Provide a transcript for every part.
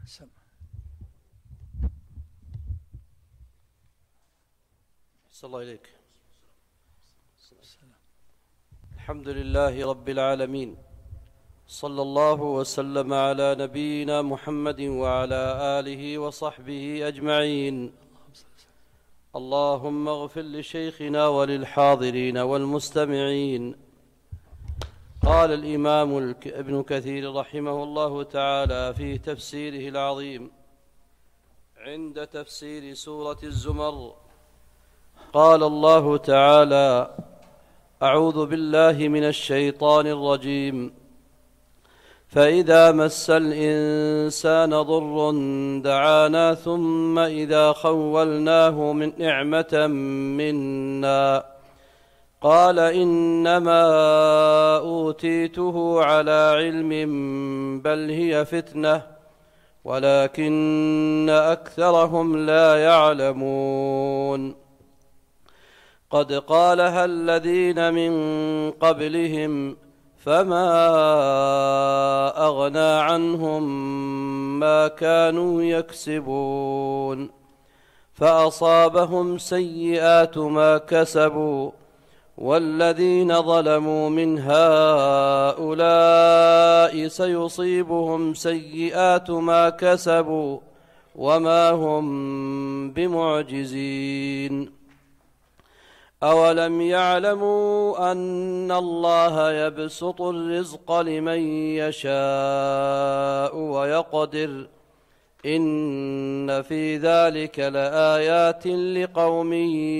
صلى الله إليك. الحمد لله رب العالمين، صلى الله وسلم على نبينا محمد وعلى آله وصحبه أجمعين. اللهم اغفر لشيخنا وللحاضرين والمستمعين. قال الإمام ابن كثير رحمه الله تعالى في تفسيره العظيم عند تفسير سورة الزمر، قال الله تعالى: أعوذ بالله من الشيطان الرجيم. فإذا مس الإنسان ضر دعانا ثم إذا خولناه من نعمة منا قال إنما أوتيته على علم بل هي فتنة ولكن أكثرهم لا يعلمون. قد قالها الذين من قبلهم فما أغنى عنهم ما كانوا يكسبون فأصابهم سيئات ما كسبوا والذين ظلموا من هؤلاء سيصيبهم سيئات ما كسبوا وما هم بمعجزين. أولم يعلموا أن الله يبسط الرزق لمن يشاء ويقدر إن في ذلك لآيات لقوم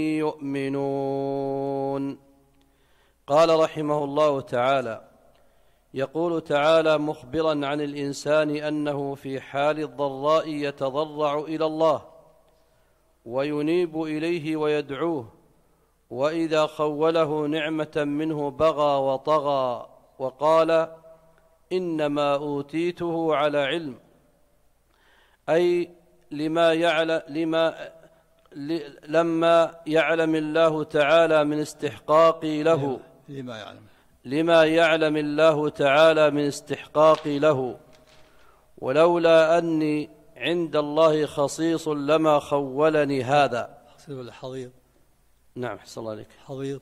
يؤمنون. قال رحمه الله تعالى: يقول تعالى مخبرا عن الإنسان أنه في حال الضراء يتضرع إلى الله وينيب إليه ويدعوه، وإذا خوله نعمة منه بغى وطغى وقال إنما أوتيته على علم، أي لما يعلم الله تعالى من استحقاقي له، لما يعلم الله تعالى من استحقاقي له، ولولا أني عند الله خصيص لما خولني هذا. حضيض. نعم، حسن الله عليك. حضيض.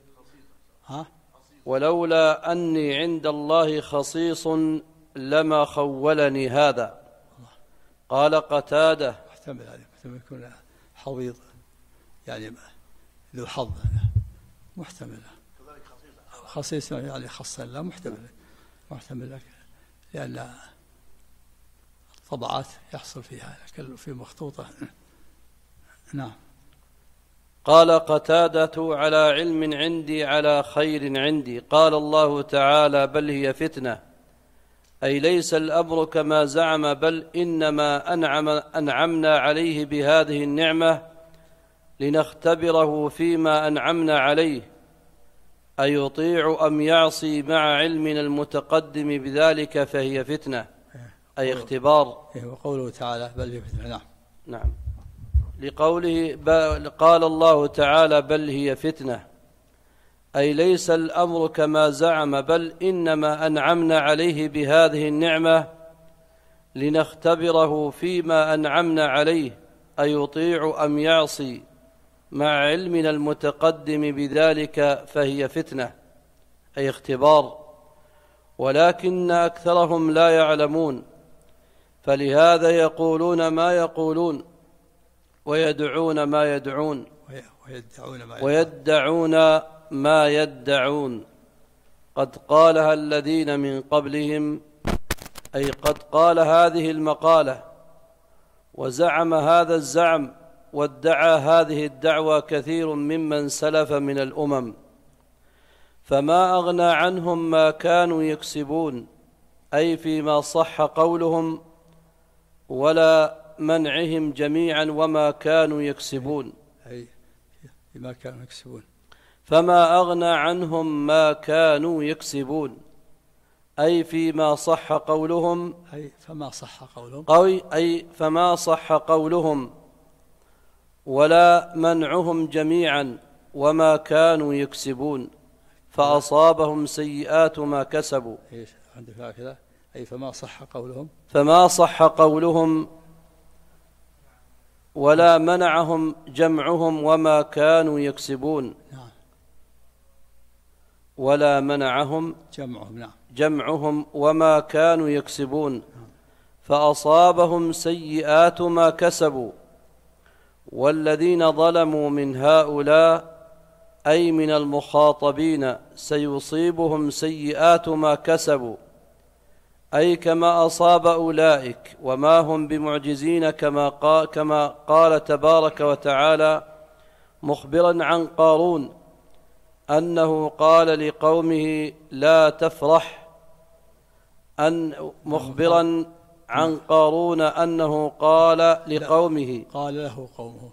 ولولا أني عند الله خصيص لما خولني هذا. قال قتادة: محتمل عليه، محتمل يكون حضيض يعني ذو حظ، محتمل. خصيص يعني خصا، لا محتمل لك، لأن الطبعات يحصل فيها في مخطوطة. نعم. قال قتادة: على علم عندي على خير عندي. قال الله تعالى: بل هي فتنة، أي ليس الأمر كما زعم، بل إنما أنعمنا عليه بهذه النعمة لنختبره فيما أنعمنا عليه أيطيع أم يعصي، مع علمنا المتقدم بذلك فهي فتنة، أي اختبار. وقوله تعالى: بل هي فتنة. نعم. لقوله قال الله تعالى: بل هي فتنة، أي ليس الأمر كما زعم، بل إنما أنعمنا عليه بهذه النعمة لنختبره فيما أنعمنا عليه أيطيع أم يعصي، مع علمنا المتقدم بذلك فهي فتنة، أي اختبار، ولكن أكثرهم لا يعلمون، فلهذا يقولون ما يقولون ويدعون ما يدعون ويدعون ما يدعون. قد قالها الذين من قبلهم، أي قد قال هذه المقالة وزعم هذا الزعم وادعى هذه الدعوى كثير ممن سلف من الأمم، فما أغنى عنهم ما كانوا يكسبون، أي فيما صح قولهم، ولا منعهم جميعا وما كانوا يكسبون، أي ما كانوا يكسبون. فما أغنى عنهم ما كانوا يكسبون، أي فيما صح قولهم، أي فما صح قولهم، أي فما صح قولهم، ولا منعهم جميعا وما كانوا يكسبون، فأصابهم سيئات ما كسبوا. عندك كذا، أي فما صح قولهم، فما صح قولهم ولا منعهم جمعهم وما كانوا يكسبون. ولا منعهم جمعهم وما كانوا يكسبون فأصابهم سيئات ما كسبوا. والذين ظلموا من هؤلاء أي من المخاطبين سيصيبهم سيئات ما كسبوا، أي كما أصاب أولئك، وما هم بمعجزين، كما قال تبارك وتعالى مخبرا عن قارون أنه قال لقومه لا تفرح، مخبرا عن قارون أنه قال لقومه، قال له قومه،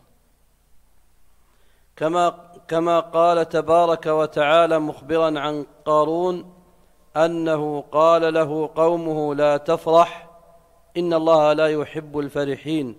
كما قال تبارك وتعالى مخبرا عن قارون أنه قال له قومه لا تفرح إن الله لا يحب الفرحين.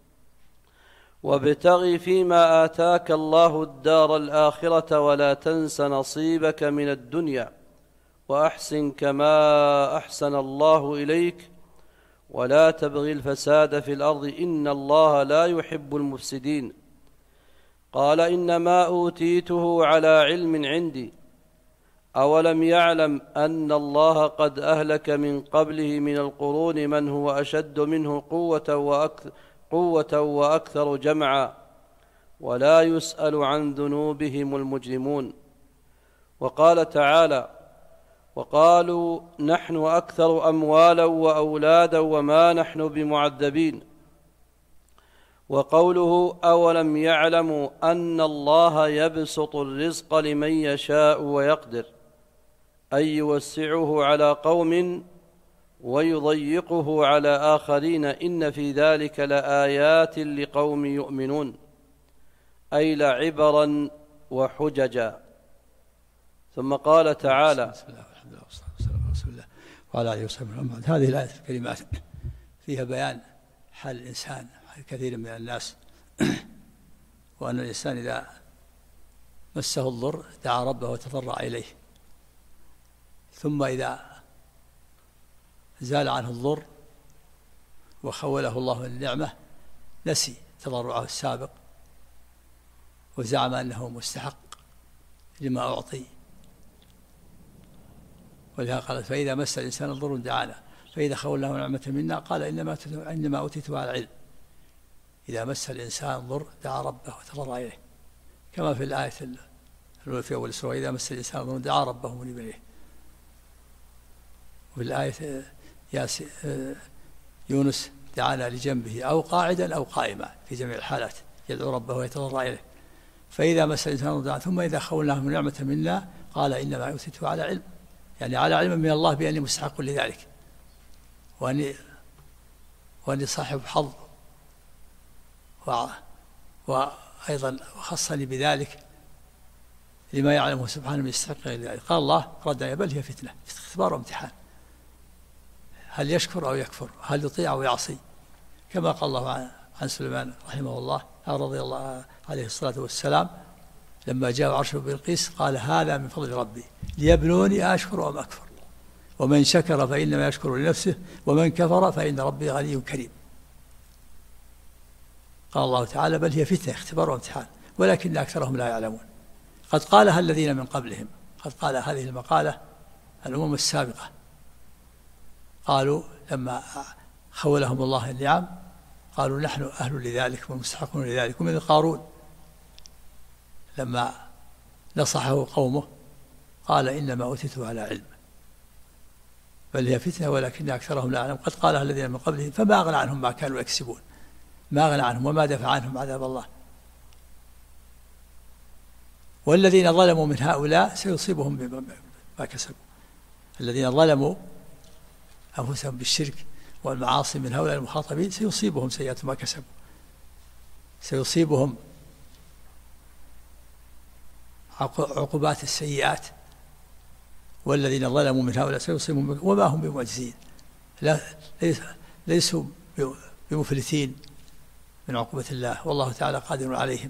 وابتغ فيما آتاك الله الدار الآخرة ولا تنس نصيبك من الدنيا وأحسن كما أحسن الله إليك ولا تبغ الفساد في الأرض إن الله لا يحب المفسدين. قال إنما أوتيته على علم عندي أولم يعلم أن الله قد أهلك من قبله من القرون من هو أشد منه قوة وأكثر جمعا ولا يسأل عن ذنوبهم المجرمون. وقال تعالى وقالوا نحن أكثر أموالا وأولادا وما نحن بمعذبين. وقوله أولم يعلموا أن الله يبسط الرزق لمن يشاء ويقدر، أي يوسعه على قوم ويضيقه على آخرين إن في ذلك لآيات لقوم يؤمنون، أي لعبرا وحججا. ثم قال تعالى بسم الله والحمد لله والصلاة والسلام على رسول الله وعلى آله وصحبه وسلم. هذه الآية الكريمات فيها بيان حال الإنسان، حال كثير من الناس، وأن الإنسان إذا مسه الضر دعا ربه وتضرع إليه، ثم إذا زال عنه الضر وخوله الله النعمة نسي تضرعه السابق وزعم أنه مستحق لما أعطي. ولهذا قال فإذا مس الإنسان الضر دعانا فإذا خولناه نعمة منا قال إنما أوتيته على علم. إذا مس الإنسان الضر دعا ربه وتضرع إليه، كما في الآية الأولى في أول السورة إذا مس الإنسان الضر دعا ربه منيبا إليه. وفي الآية يونس دعانا لجنبه أو قاعدا أو قائما في جميع الحالات يدعو ربه ويتضرع إليه. فإذا مس الإنسان دعانا ثم إذا خولناه نعمة منا قال إنما أوتيته على علم، يعني على علم من الله بأني مستحق لذلك وأني صاحب حظ، وأيضا خصني بذلك لما يعلمه سبحانه من يستحق لذلك. قال الله رد بل هي فتنة، اختبار وامتحان، هل يشكر أو يكفر، هل يطيع أو يعصي، كما قال الله عن سليمان رحمه الله رضي الله عليه الصلاة والسلام لما جاء عرشه بلقيس قال هذا من فضل ربي ليبلوني أشكر أم أكفر ومن شكر فإنما يشكر لنفسه ومن كفر فإن ربي غني كريم. قال الله تعالى بل هي فتنة، اختبار وامتحان ولكن أكثرهم لا يعلمون. قد قالها الذين من قبلهم، قد قال هذه المقالة الأمم السابقة، قالوا لما خولهم الله النعم قالوا نحن أهل لذلك ومستحقون لذلك. ومن قارون لما نصحه قومه قال إنما أوتيته على علم بل هي فتنة ولكن أكثرهم لا يعلمون. قد قالها الذين من قبلهم فما أغنى عنهم ما كانوا يكسبون، ما أغنى عنهم وما دفع عنهم عذاب الله. والذين ظلموا من هؤلاء سيصيبهم بما كسبوا. الذين ظلموا أنفسهم بالشرك والمعاصي من هؤلاء المخاطبين سيصيبهم سيئات ما كسبوا، سيصيبهم عقوبات السيئات. والذين ظلموا من هؤلاء سيصيبهم وما هم بمعجزين، ليسوا بمفلتين من عقوبة الله، والله تعالى قادر عليهم،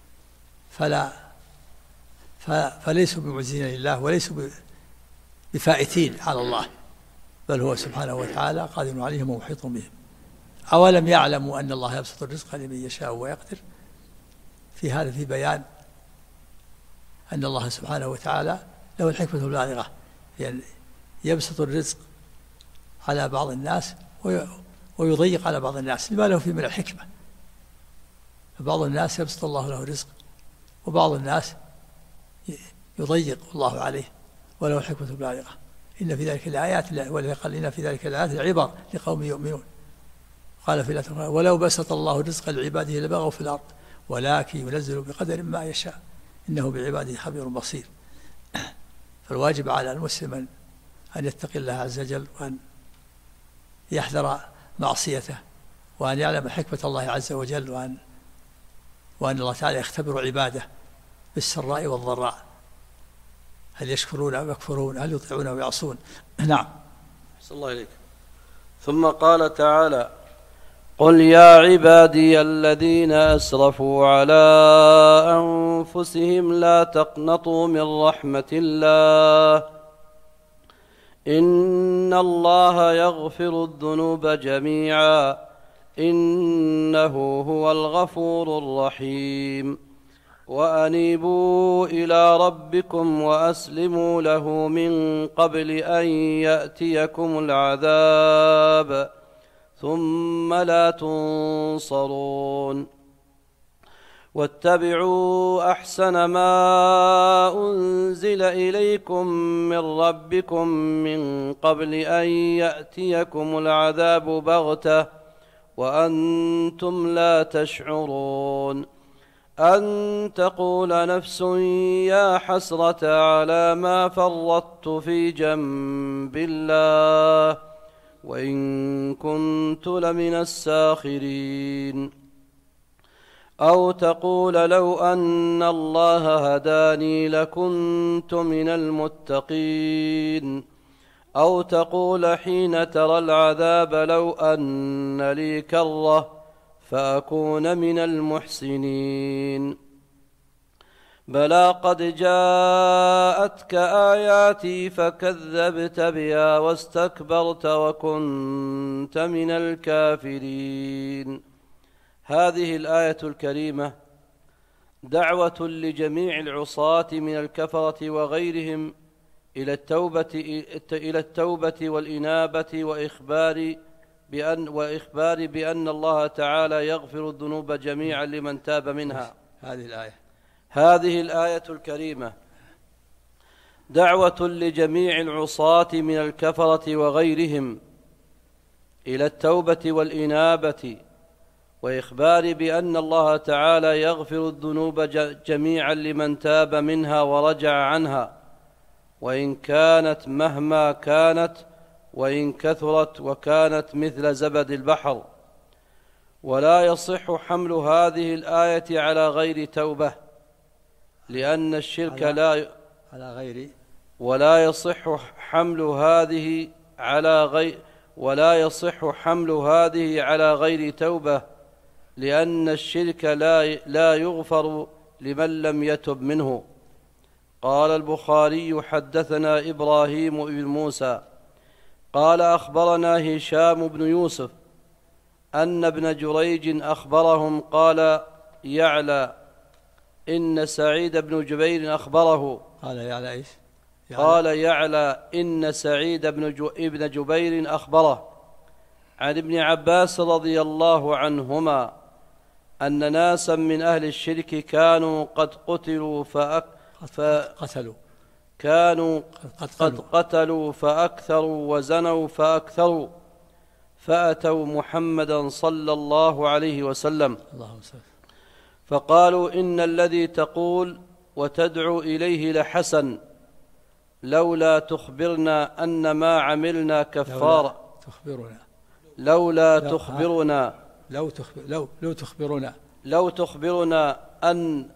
فليسوا بمعجزين لله وليسوا بفائتين على الله، بل هو سبحانه وتعالى قادر عليهم ومحيط بهم. أولم يعلموا أن الله يبسط الرزق لمن يشاء ويقدر. في هذا في بيان أن الله سبحانه وتعالى له الحكمة البالغة، يعني يبسط الرزق على بعض الناس ويضيق على بعض الناس لما له فيه من الحكمة. فبعض الناس يبسط الله له الرزق، وبعض الناس يضيق الله عليه وله الحكمة البالغة. إن في ذلك الآيات، ولذلك قال إن في ذلك الآيات العبر لقوم يؤمنون. قال في الآية ولو بسط الله الرزق لعباده لبغوا في الأرض ولكن ينزل بقدر ما يشاء إنه بعباده خبير بصير. فالواجب على المسلم أن يتقي الله عز وجل، وأن يحذر معصيته، وأن يعلم حكمة الله عز وجل، وأن الله تعالى يختبر عباده بالسراء والضراء، هل يشكرون أو يكفرون، هل يطيعون أو يعصون. نعم. أحسن الله إليك. ثم قال تعالى قل يا عبادي الذين أسرفوا على أنفسهم لا تقنطوا من رحمة الله إن الله يغفر الذنوب جميعا إنه هو الغفور الرحيم وأنيبوا إلى ربكم وأسلموا له من قبل أن يأتيكم العذاب ثم لا تنصرون واتبعوا أحسن ما أنزل إليكم من ربكم من قبل أن يأتيكم العذاب بغتة وأنتم لا تشعرون أن تقول نفس يا حسرة على ما فرطت في جنب الله وإن كنت لمن الساخرين أو تقول لو أن الله هداني لكنت من المتقين أو تقول حين ترى العذاب لو أن لي كرة فأكون من المحسنين بلى قد جاءتك آياتي فكذبت بها واستكبرت وكنت من الكافرين. هذه الآية الكريمة دعوة لجميع العصاة من الكفرة وغيرهم إلى التوبة والإنابة وإخبار بأن الله تعالى يغفر الذنوب جميعا لمن تاب منها. هذه الآية الكريمة دعوة لجميع العصاة من الكفرة وغيرهم إلى التوبة والإنابة وإخبار بأن الله تعالى يغفر الذنوب جميعا لمن تاب منها ورجع عنها وإن كانت مهما كانت وإن كثرت وكانت مثل زبد البحر. ولا يصح حمل هذه الآية على غير توبة لأن الشرك ولا يصح حمل هذه على غير توبة لأن الشرك لا يغفر لمن لم يتب منه. قال البخاري حدثنا إبراهيم بن موسى قال أخبرنا هشام بن يوسف أن ابن جريج أخبرهم قال يعلى إن سعيد بن جبير أخبره قال يعلى إن سعيد بن جبير أخبره عن ابن عباس رضي الله عنهما أن ناسا من أهل الشرك كانوا قد قتلوا فأكثروا وزنوا فأكثروا فأتوا محمدا صلى الله عليه وسلم فقالوا إن الذي تقول وتدعو إليه لحسن لولا تخبرنا أن ما عملنا كفارة لو تخبرنا أن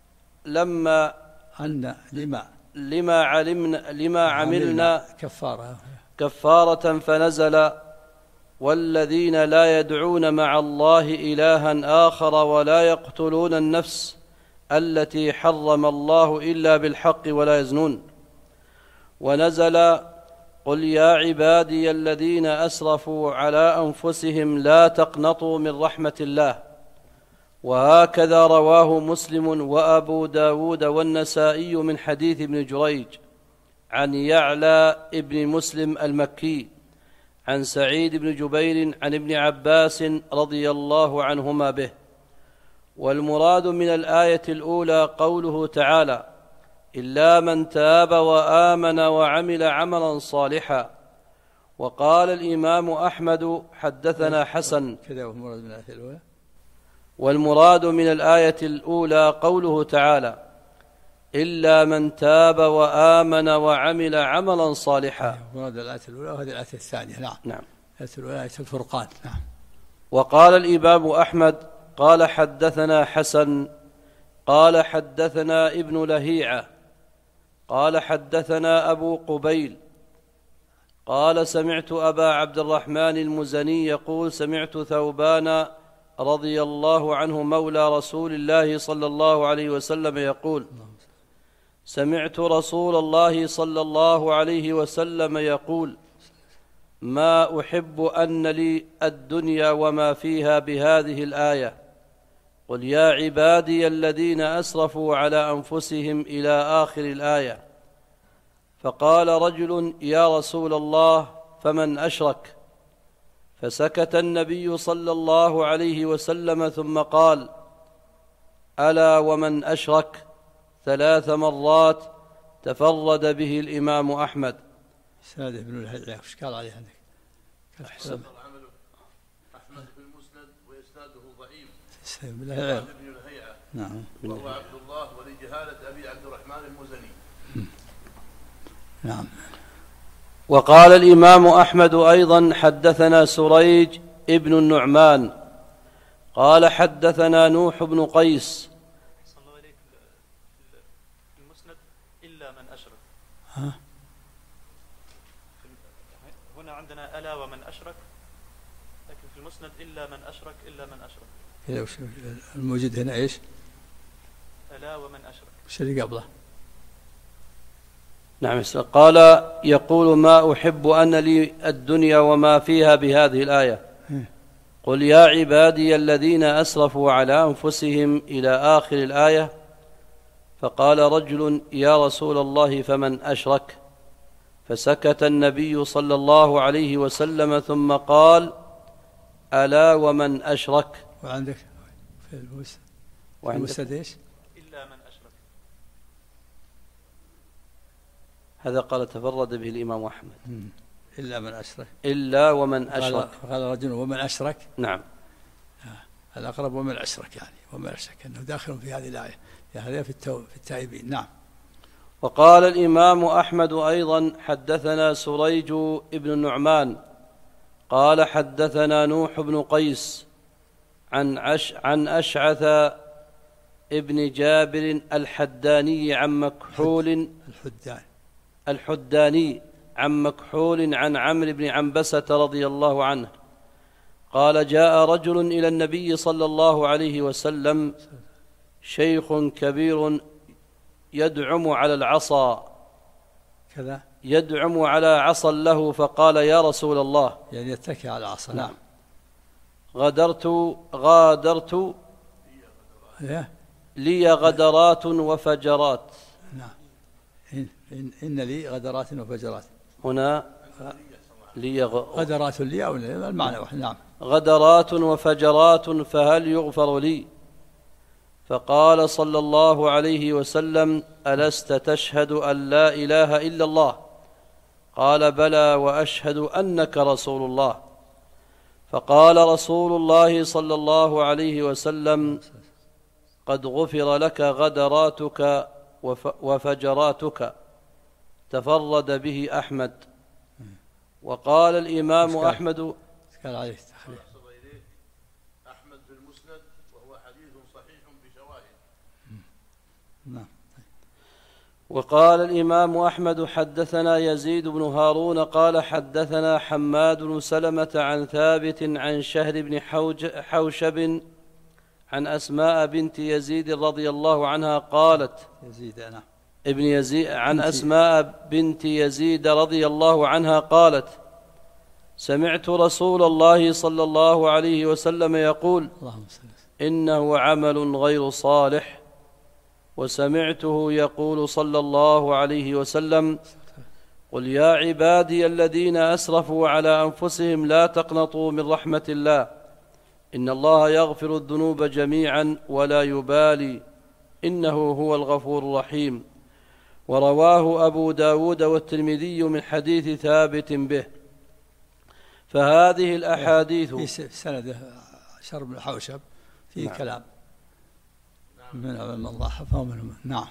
لما عملنا كفارة فنزل والذين لا يدعون مع الله إلها آخر ولا يقتلون النفس التي حرم الله إلا بالحق ولا يزنون. ونزل قل يا عبادي الذين أسرفوا على أنفسهم لا تقنطوا من رحمة الله. وهكذا رواه مسلم وأبو داود والنسائي من حديث ابن جريج عن يعلى ابن مسلم المكي عن سعيد بن جبير عن ابن عباس رضي الله عنهما به. والمراد من الآية الأولى قوله تعالى: إلا من تاب وآمن وعمل عملا صالحا. وقال الإمام أحمد حدثنا حسن. والمراد من الآية الأولى قوله تعالى: إلا من تاب وآمن وعمل عملا صالحا. مراد الآية الأولى وهذه الآية الثانية. نعم. الآية الأولى آية الفرقان. نعم. وقال الإمام أحمد قال حدثنا حسن قال حدثنا ابن لهيعة قال حدثنا أبو قبيل قال سمعت أبا عبد الرحمن المزني يقول: سمعت ثوبان رضي الله عنه مولى رسول الله صلى الله عليه وسلم يقول: سمعت رسول الله صلى الله عليه وسلم يقول: ما أحب أن لي الدنيا وما فيها بهذه الآية. قل يا عبادي الذين أسرفوا على أنفسهم إلى آخر الآية. فقال رجل: يا رسول الله فمن أشرك؟ فسكت النبي صلى الله عليه وسلم ثم قال: ألا ومن أشرك 3 مرات تفرد به الإمام أحمد. سادة بن الهيعة وش قال عليه عندك؟ أحسن عمله أحمد في المسند وإسناده ضعيف. بن الهيعة. نعم. وهو عبد الله ولجهالة أبي عبد الرحمن المزني. نعم. وقال الإمام أحمد أيضا حدثنا سريج ابن النعمان قال حدثنا نوح بن قيس. صلى الله عليك في المسند إلا من أشرك. هنا عندنا ألا ومن أشرك، لكن في المسند إلا من أشرك إلا من أشرك. الموجود هنا إيش؟ ألا ومن أشرك. وش اللي قبله؟ نعم. قال يقول: ما أحب أن لي الدنيا وما فيها بهذه الآية. قل يا عبادي الذين أسرفوا على أنفسهم إلى آخر الآية. فقال رجل: يا رسول الله فمن أشرك؟ فسكت النبي صلى الله عليه وسلم ثم قال: ألا ومن أشرك؟ وعندك في المسند إيش؟ إلا من أشرك. هذا قال تفرد به الإمام أحمد. إلا من أشرك. إلا ومن أشرك. قال رجل: ومن أشرك؟ نعم. الأقرب ومن أشرك، يعني ومن أشرك أنه داخل في هذه الآية، هذا في التائبين. نعم. وقال الإمام أحمد أيضا حدثنا سريج ابن النعمان قال حدثنا نوح بن قيس عن أشعث ابن جابر الحداني عن مكحول الحداني عن مكحول عن عمرو بن عنبسة رضي الله عنه قال: جاء رجل إلى النبي صلى الله عليه وسلم شيخ كبير يدعم على العصا كذا، يدعم على عصا له، فقال: يا رسول الله، يعني يتكئ على العصا. نعم. غادرت لي غدرات وفجرات. نعم. إن لي غدرات وفجرات. هنا لي غدرات لي أو المعنى واحد. نعم. غدرات وفجرات فهل يغفر لي؟ فقال صلى الله عليه وسلم: ألست تشهد أن لا إله إلا الله؟ قال: بلى وأشهد أنك رسول الله. فقال رسول الله صلى الله عليه وسلم: قد غفر لك غدراتك وفجراتك. تفرد به أحمد. وقال الإمام أحمد قال عليه تخليل أحمد في المسند وهو حديث صحيح بشواهد. نعم. وقال الإمام أحمد حدثنا يزيد بن هارون قال حدثنا حماد بن سلمة عن ثابت عن شهر بن حوشب عن أسماء بنت يزيد رضي الله عنها قالت: يزيد. نعم. ابن يزيد عن أسماء بنت يزيد رضي الله عنها قالت: سمعت رسول الله صلى الله عليه وسلم يقول: إنه عمل غير صالح. وسمعته يقول صلى الله عليه وسلم: قل يا عبادي الذين أسرفوا على أنفسهم لا تقنطوا من رحمة الله إن الله يغفر الذنوب جميعا ولا يبالي إنه هو الغفور الرحيم. ورواه أبو داود والترمذي من حديث ثابت به. فهذه الأحاديث في سنده شر بن حوشب فيه كلام من ضعف فهم. نعم.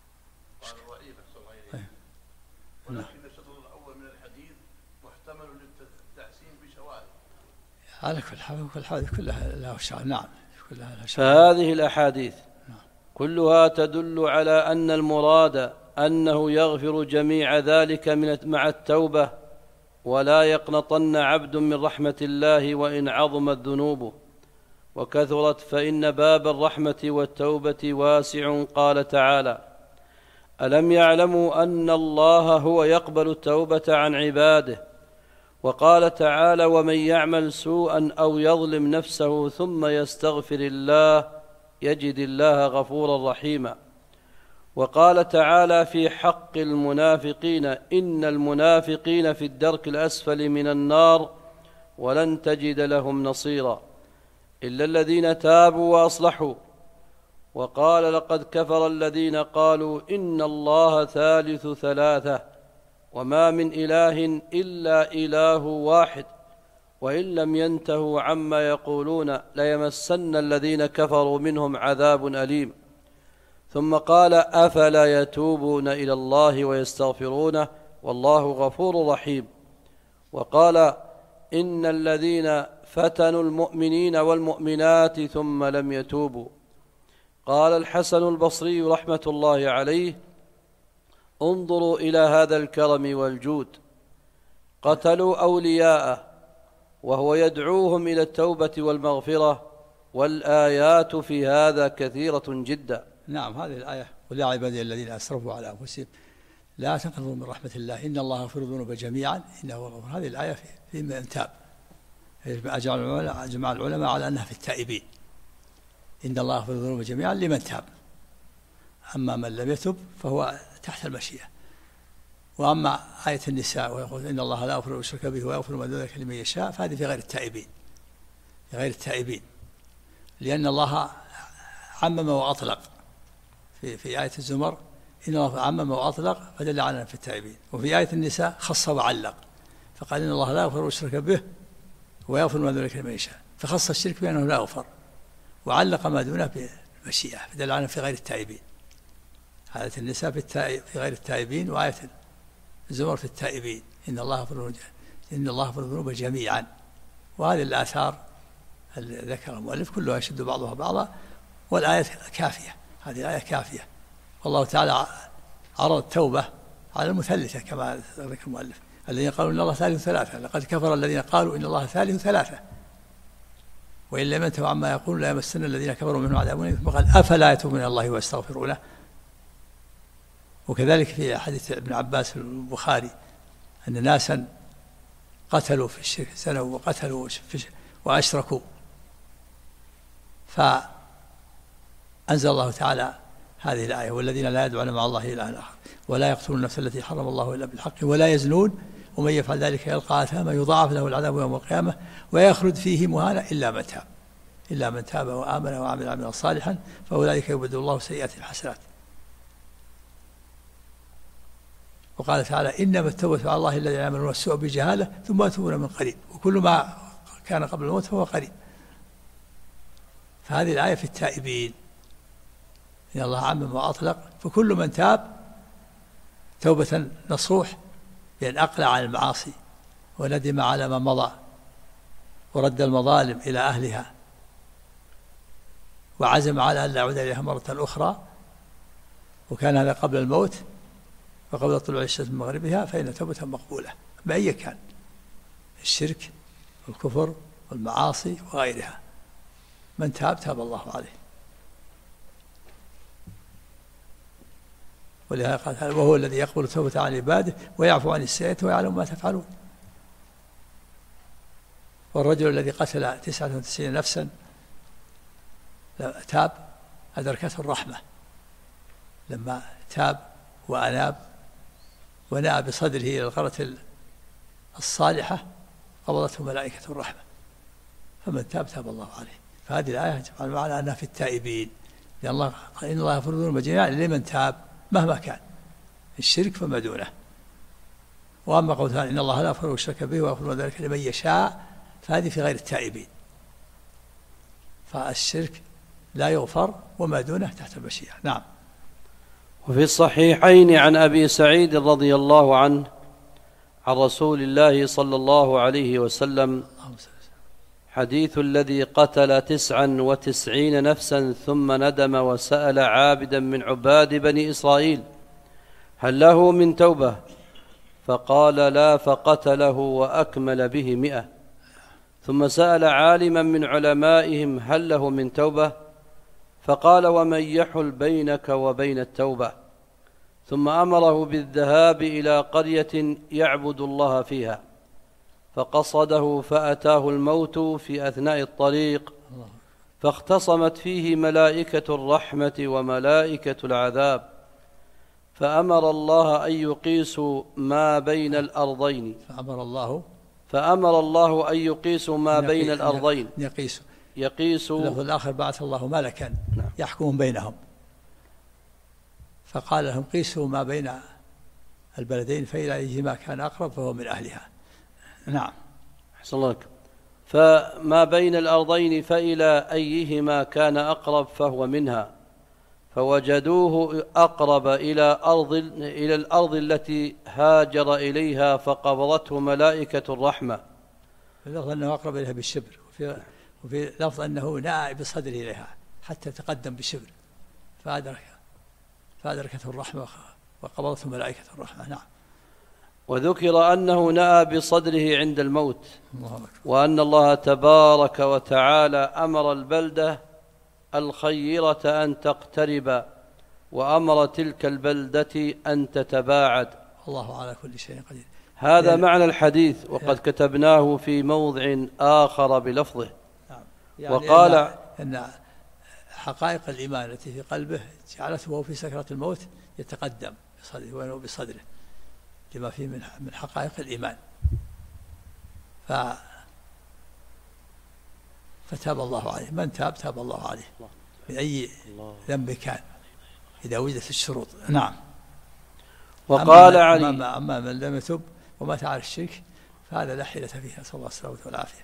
ولكن الشطر الأول من الحديث محتمل للتحسين بشواهد. على كل حديث كلها لها شواهد. نعم كلها لها شواهد. فهذه الأحاديث كلها تدل على أن المراد أنه يغفر جميع ذلك مع التوبة، ولا يقنطن عبد من رحمة الله وإن عظمت ذنوبه وكثرت، فإن باب الرحمة والتوبة واسع. قال تعالى: ألم يعلموا أن الله هو يقبل التوبة عن عباده. وقال تعالى: ومن يعمل سوءا أو يظلم نفسه ثم يستغفر الله يجد الله غفورا رحيما. وقال تعالى في حق المنافقين: إن المنافقين في الدرك الأسفل من النار ولن تجد لهم نصيرا إلا الذين تابوا وأصلحوا. وقال: لقد كفر الذين قالوا إن الله ثالث ثلاثة وما من إله إلا إله واحد وإن لم ينتهوا عما يقولون ليمسن الذين كفروا منهم عذاب أليم. ثم قال: أفلا يتوبون إلى الله ويستغفرونه والله غفور رحيم. وقال: إن الذين فتنوا المؤمنين والمؤمنات ثم لم يتوبوا. قال الحسن البصري رحمة الله عليه: انظروا إلى هذا الكرم والجود، قتلوا أولياءه وهو يدعوهم إلى التوبة والمغفرة، والآيات في هذا كثيرة جدا. نعم، هذه الآية: قل يا عبادي الذين أسرفوا على أنفسهم لا تقنطوا من رحمة الله إن الله يغفر الذنوب جميعا إنه هو الغفور. هذه الآية في من تاب. أجمع العلماء على أنها في التائبين. إن الله يغفر الذنوب جميعا لمن تاب، أما من لم يتب فهو تحت المشيئة. وأما آية النساء ويقول إن الله لا يغفر يشرك به ويغفر ما دون ذلك لمن يشاء، فهذه في غير التائبين، في غير التائبين، لأن الله عمم وأطلق في آية الزمر. إن الله عمم وأطلق فدل على في التائبين. وفي آية النساء خص وعلق فقال إن الله لا يغفر يشرك به ويغفر ما دون ذلك لمن يشاء، فخص الشرك بأنه لا يغفر وعلق ما دونه بالمشيئة فدل على في غير التائبين. آية النساء في غير التائبين، وآية الزمر في التائبين. إن الله يغفر الذنوب جميعا. وهذه الآثار ذكر المؤلف كلها يشد بعضها بعضا، والآية كافية. هذه الآية كافية. والله تعالى عرض التوبة على المثلثة كما ذكر المؤلف: الذين قالوا إن الله ثالث ثلاثة. لقد كفر الذين قالوا إن الله ثالث ثلاثة وإن لم ينتهوا عما يقولون لا يمسن الذين كفروا منهم عذاب أليم. ثم قال: أفلا يتوبون إلى الله ويستغفرونه. وكذلك في حديث ابن عباس في البخاري أن ناسا قتلوا في الشرك، زنوا وقتلوا وأشركوا، فأنزل الله تعالى هذه الآية: والذين لا يدعون مع الله إلها آخر ولا يقتلون النفس التي حرم الله إلا بالحق ولا يزنون ومن يفعل ذلك يلقى أثاما يضاعف له العذاب يوم القيامة ويخلد فيه مهانا إلا من تاب وآمن وعمل عملا صالحا فأولئك يبدل الله سيئاتهم حسنات. وقال تعالى: إنما التوبة على الله الذين يعملون السوء بجهالة ثم يتوبون من قريب وكل ما كان قبل الموت فهو قريب. فهذه الآية في التائبين. إن الله عمم وأطلق، فكل من تاب توبة نصوح بأن أقلع عن المعاصي وندم على ما مضى ورد المظالم إلى أهلها وعزم على أن لا يعود إليها مرة أخرى، وكان هذا قبل الموت وقبل طلوع الشمس من مغربها، فإن توبة مقبولة بأي كان: الشرك والكفر والمعاصي وغيرها. من تاب تاب الله عليه. ولهذا قال وهو الذي يقبل التوبة عن عباده ويعفو عن السيئة ويعلم ما تفعلون. والرجل الذي قتل 99 نفسا تاب أدركته الرحمة لما تاب وأناب ونأى بصدره إلى الغرة الصالحة قبضته ملائكة الرحمة، فمن تاب تاب الله عليه. فهذه الآية تفعل معنا أنها في التائبين، لأن الله قال إن الله يغفر الذنوب جميعا لمن تاب مهما كان الشرك فما دونه. وأما قول ثاني إن الله لا يغفر الشرك به ويغفر ذلك لمن يشاء، فهذه في غير التائبين، فالشرك لا يغفر وما دونه تحت المشيئة. نعم. وفي الصحيحين عن أبي سعيد رضي الله عنه عن رسول الله صلى الله عليه وسلم حديث الذي قتل 99 نفسا ثم ندم وسأل عابدا من عباد بني إسرائيل هل له من توبة؟ فقال لا، فقتله وأكمل به 100. ثم سأل عالما من علمائهم هل له من توبة؟ فقال ومن يحل بينك وبين التوبة؟ ثم أمره بالذهاب إلى قرية يعبد الله فيها، فقصده فأتاه الموت في أثناء الطريق، فاختصمت فيه ملائكة الرحمة وملائكة العذاب، فأمر الله أن يقيسوا ما بين الأرضين فأمر الله أن يقيسوا ما بين الأرضين يقيسوا اللفظ الآخر بعث الله ملكا يحكم بينهم، فقال لهم قيسوا ما بين البلدين فإلى أيهما كان أقرب فهو من أهلها. نعم. أحسن الله لك. فما بين الأرضين فإلى أيهما كان أقرب فهو منها، فوجدوه أقرب إلى الأرض التي هاجر إليها فقبضته ملائكة الرحمة. في لفظ أنه أقرب إليها بالشبر، وفي لفظ أنه نأى بصدره إليها حتى تقدم بالشبر فأدركته الرحمة وقبضته ملائكة الرحمة. نعم. وذكر أنه نأى بصدره عند الموت، وأن الله تبارك وتعالى أمر البلدة الخيرة أن تقترب وأمر تلك البلدة أن تتباعد. الله على كل شيء قدير. هذا معنى الحديث، وقد كتبناه في موضع آخر بلفظه. يعني وقال أن حقائق الإيمان التي في قلبه جعلته وهو في سكرة الموت يتقدم بصدره لما فيه من حقائق الإيمان، فتاب الله عليه. من تاب الله عليه من أي ذنب كان إذا وجدت الشروط. نعم. وقال علي أما من لم يتب ومات على الشرك فهذا لا حيلة فيه، نسأل الله السلامة والعافية.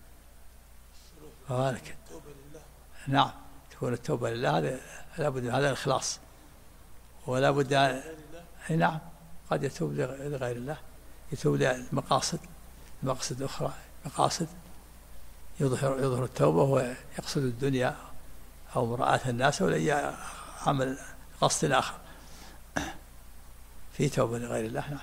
فهذاك نعم تكون التوبة لله، هذا لا بد من هذا الإخلاص، ولا بد نعم قد يتوب لغير الله، يتوب لمقاصد أخرى، مقاصد يظهر التوبة وهو يقصد الدنيا أو مراعاة الناس ولا عمل قصد آخر، في توبة لغير الله. نعم.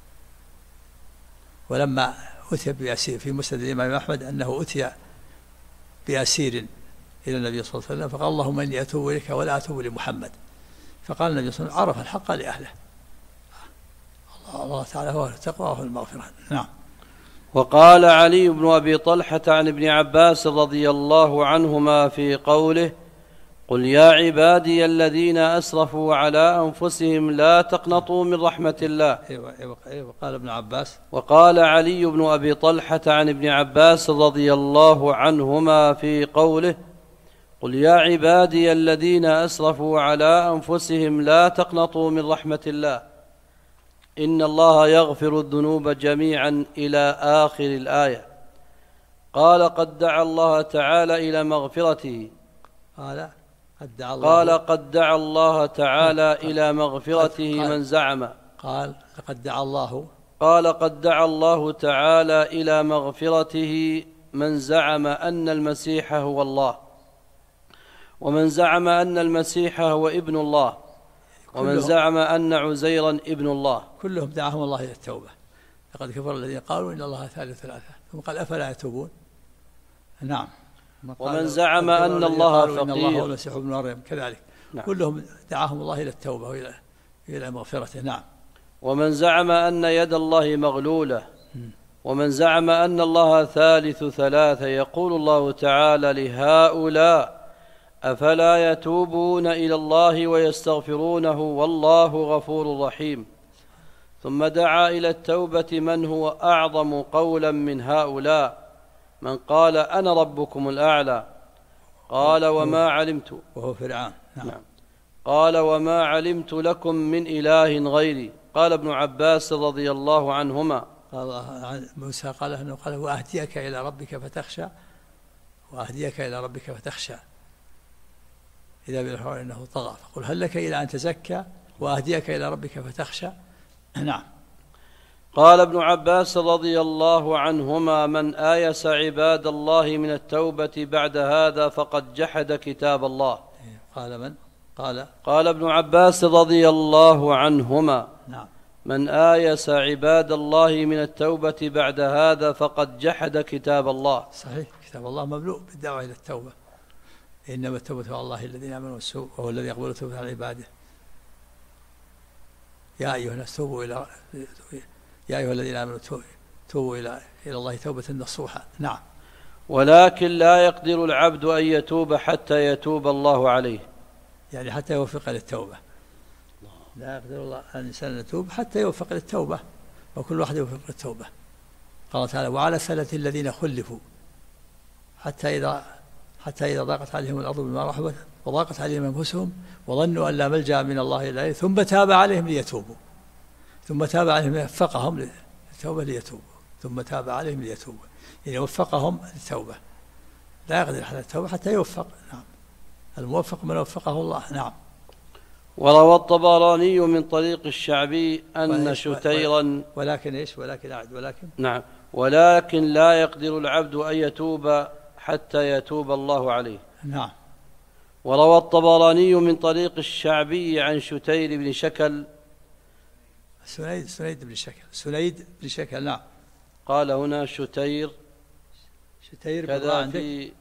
ولما أتي بأسير في مسند الإمام أحمد أنه أتي بأسير إلى النبي صلى الله عليه وسلم فقال اللهم إني أتوب إليك ولا أتوب لمحمد، فقال النبي صلى الله عليه وسلم عرف الحق لأهله. الله تعالى هو التقوى وهو المغفرة. نعم. وقال علي بن أبي طلحة عن ابن عباس رضي الله عنهما في قوله قل يا عبادي الذين أسرفوا على أنفسهم لا تقنطوا من رحمة الله. قال ابن عباس. وقال علي بن أبي طلحة عن ابن عباس رضي الله عنهما في قوله قل يا عبادي الذين أسرفوا على أنفسهم لا تقنطوا من رحمة الله إن الله يغفر الذنوب جميعا إلى آخر الآية. قال قد دعا الله تعالى إلى مغفرته قال قد دعا الله تعالى إلى مغفرته من زعم قال قد دعا الله تعالى إلى مغفرته من زعم أن المسيح هو الله، ومن زعم أن المسيح هو ابن الله، ومن زعم أن عزيرا ابن الله. كلهم دعاهم الله إلى التوبة. لقد كفر الذين قالوا إن الله ثالث ثلاثة، ثم قال أفلا يتوبون. نعم. ومن زعم أن الله فقير إن الله هو المسيح ابن مريم كذلك. نعم. كلهم دعاهم الله إلى التوبة وإلى إلى مغفرته. نعم. ومن زعم أن يد الله مغلولة ومن زعم أن الله ثالث ثلاثة يقول الله تعالى لهؤلاء أفلا يتوبون إلى الله ويستغفرونه والله غفور رحيم. ثم دعا إلى التوبة من هو أعظم قولا من هؤلاء من قال أنا ربكم الأعلى قال وما علمت، وهو فرعون. نعم. قال وما علمت لكم من إله غيري. قال ابن عباس رضي الله عنهما قال موسى قال وأهديك إلى ربك فتخشى، وأهديك إلى ربك فتخشى إذا بالفرعون إنه طغى فقل هل لك إلى أن تزكى وأهديك إلى ربك فتخشى. نعم. قال ابن عباس رضي الله عنهما من آيس عباد الله من التوبة بعد هذا فقد جحد كتاب الله. قال من؟ قال ابن عباس رضي الله عنهما نعم. من آيس عباد الله من التوبة بعد هذا فقد جحد كتاب الله. صحيح، كتاب الله مملوء بالدعوة إلى التوبة. إنما التوبة على الله الذين آمنوا السوء وهو الذي يقبل التوبة عن عباده. يا أيها الناس توبوا إلى يا أيها الذين آمنوا توبوا إلى الله توبة نصوحا. نعم. ولكن لا يقدر العبد أن يتوب حتى يتوب الله عليه، يعني حتى يوفق للتوبة. لا يقدر الله الإنسان أن يتوب حتى يوفق للتوبة، وكل واحد يوفق للتوبة. قال تعالى وعلى سلة الذين خلفوا حتى إذا ضاقت عليهم الأرض بما رحبت وضاقت عليهم أنفسهم وظنوا أن لا ملجأ من الله إلا إليه ثم تاب عليهم ليتوبوا. ثم تاب عليهم وفقهم للتوبة ليتوبوا. ثم تاب عليهم ليتوبوا، يعني وفقهم للتوبة. لا يقدر على التوبة حتى يوفق. نعم. الموفق من وفقه الله. نعم. وروى الطبراني من طريق الشعبي أن شتيرا ولكن إيش؟ ولكن أعد ولكن نعم. ولكن لا يقدر العبد أن يتوب حتى يتوب الله عليه. نعم. وروى الطبراني من طريق الشعبي عن شتير بن شكل سنيد بن شكل. نعم. قال هنا شتير كذا في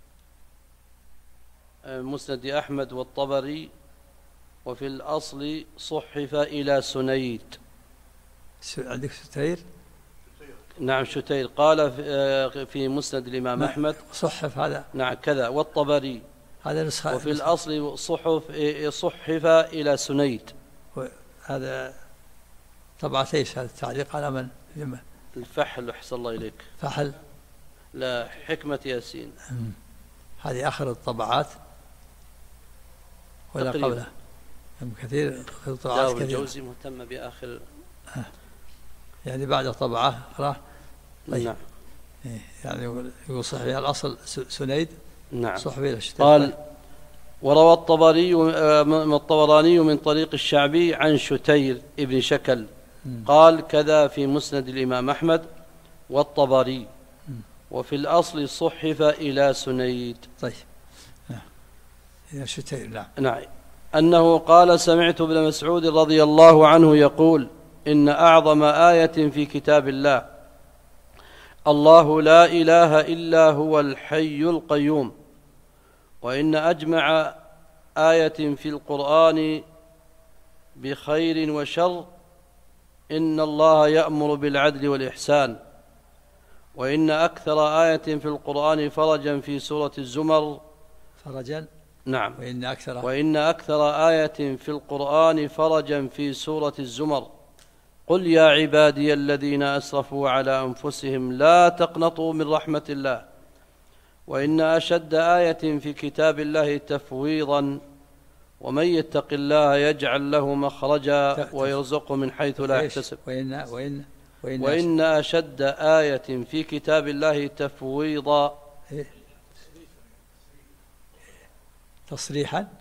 مسند أحمد والطبري وفي الأصل صحف إلى سنيد. عندك شتير؟ نعم شتير. قال في مسند الإمام أحمد صحف هذا. نعم كذا والطبري هذا نسخة. وفي الأصل صحف إلى سنيد. هذا طبعا ايش هذا التعليق على من؟ الفحل أحسن الله إليك. فحل لا حكمة ياسين. هذه آخر الطبعات ولا تقريبا. قبله؟ كثير طبعات كثيرة. الجوزي مهتم بآخر يعني بعد طبعة أخرى. طيب. نعم. يعني يقول صحيح الأصل سنيد. نعم. صحيح إلى قال وروى الطبراني من طريق الشعبي عن شتير ابن شكل قال كذا في مسند الإمام أحمد والطبري وفي الأصل صحف إلى سنيد. طيب. نعم. إلى شتير. نعم. نعم. أنه قال سمعت ابن مسعود رضي الله عنه يقول إن أعظم آية في كتاب الله الله لا إله إلا هو الحي القيوم، وإن أجمع آية في القرآن بخير وشر إن الله يأمر بالعدل والإحسان، وإن أكثر آية في القرآن فرجا في سورة الزمر فرجا. نعم. وإن أكثر آية في القرآن فرجا في سورة الزمر قل يا عبادي الذين أسرفوا على أنفسهم لا تقنطوا من رحمة الله، وإن أشد آية في كتاب الله تفويضا ومن يتق الله يجعل له مخرجا ويرزقه من حيث لا يحتسب. وإن أشد آية في كتاب الله تفويضا تصريحا